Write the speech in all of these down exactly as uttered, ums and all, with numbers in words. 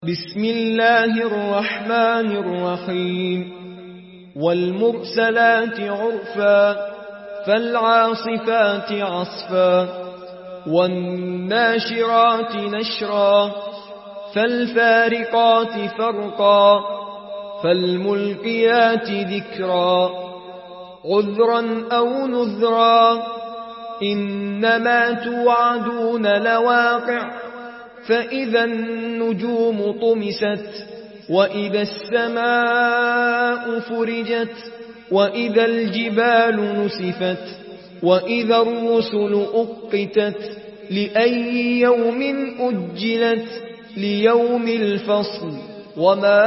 بسم الله الرحمن الرحيم والمرسلات عرفا فالعاصفات عصفا والناشرات نشرا فالفارقات فرقا فالملقيات ذكرا عذرا أو نذرا إنما توعدون لواقع فإذا النجوم طمست وإذا السماء فرجت وإذا الجبال نسفت وإذا الرسل أقتت لأي يوم أجلت ليوم الفصل وما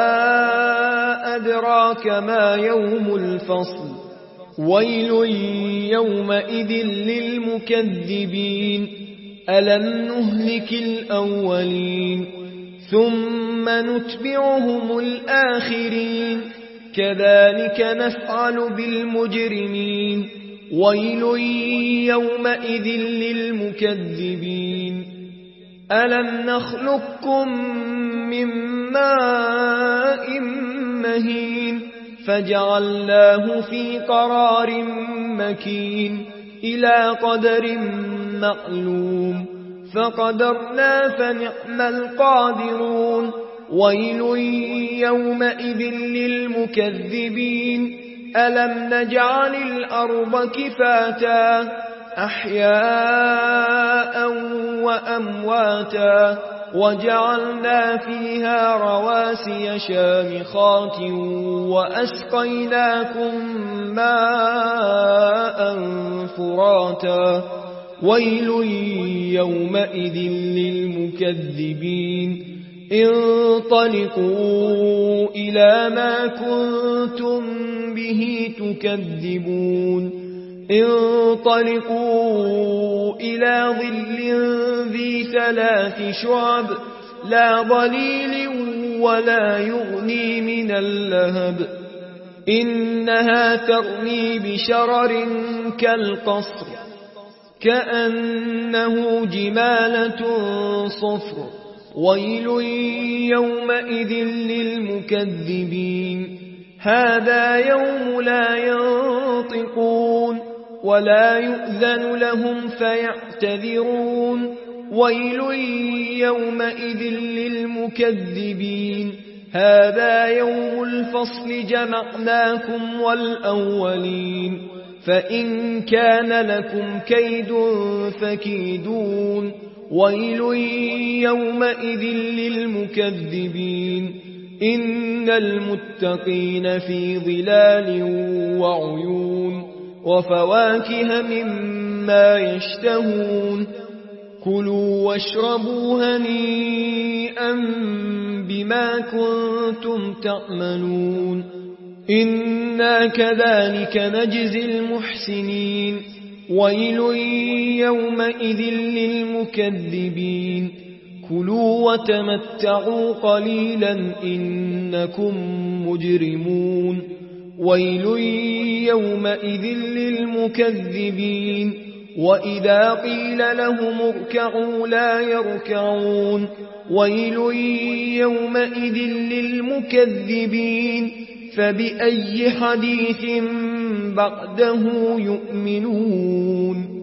أدراك ما يوم الفصل ويل يومئذ للمكذبين ألم نهلك الأولين ثم نتبعهم الآخرين كذلك نفعل بالمجرمين ويل يومئذ للمكذبين ألم نخلقكم من ماء مهين فجعلناه في قرار مكين إلى قدر معلوم فقدرنا فنعم القادرون ويل يومئذ للمكذبين ألم نجعل الأرض كفاتا أحياء وأمواتا وجعلنا فيها رواسي شامخات وأسقيناكم ماء فراتا ويل يومئذ للمكذبين انطلقوا إلى ما كنتم به تكذبون انطلقوا إلى ظل ذي ثلاث شعب لا ظليل ولا يغني من اللهب إنها ترمي بشرر كالقصر كأنه جمالة صفر ويل يومئذ للمكذبين هذا يوم لا ينطقون ولا يؤذن لهم فيعتذرون ويل يومئذ للمكذبين هذا يوم الفصل جمعناكم والأولين فإن كان لكم كيد فكيدون ويل يومئذ للمكذبين إن المتقين في ظلال وعيون وفواكه مما يشتهون كلوا واشربوا هنيئا بما كنتم تعملون إنا كذلك نجزي المحسنين ويل يومئذ للمكذبين كلوا وتمتعوا قليلا إنكم مجرمون ويل يومئذ للمكذبين وإذا قيل لهم اركعوا لا يركعون ويل يومئذ للمكذبين فبأي حديث بعده يؤمنون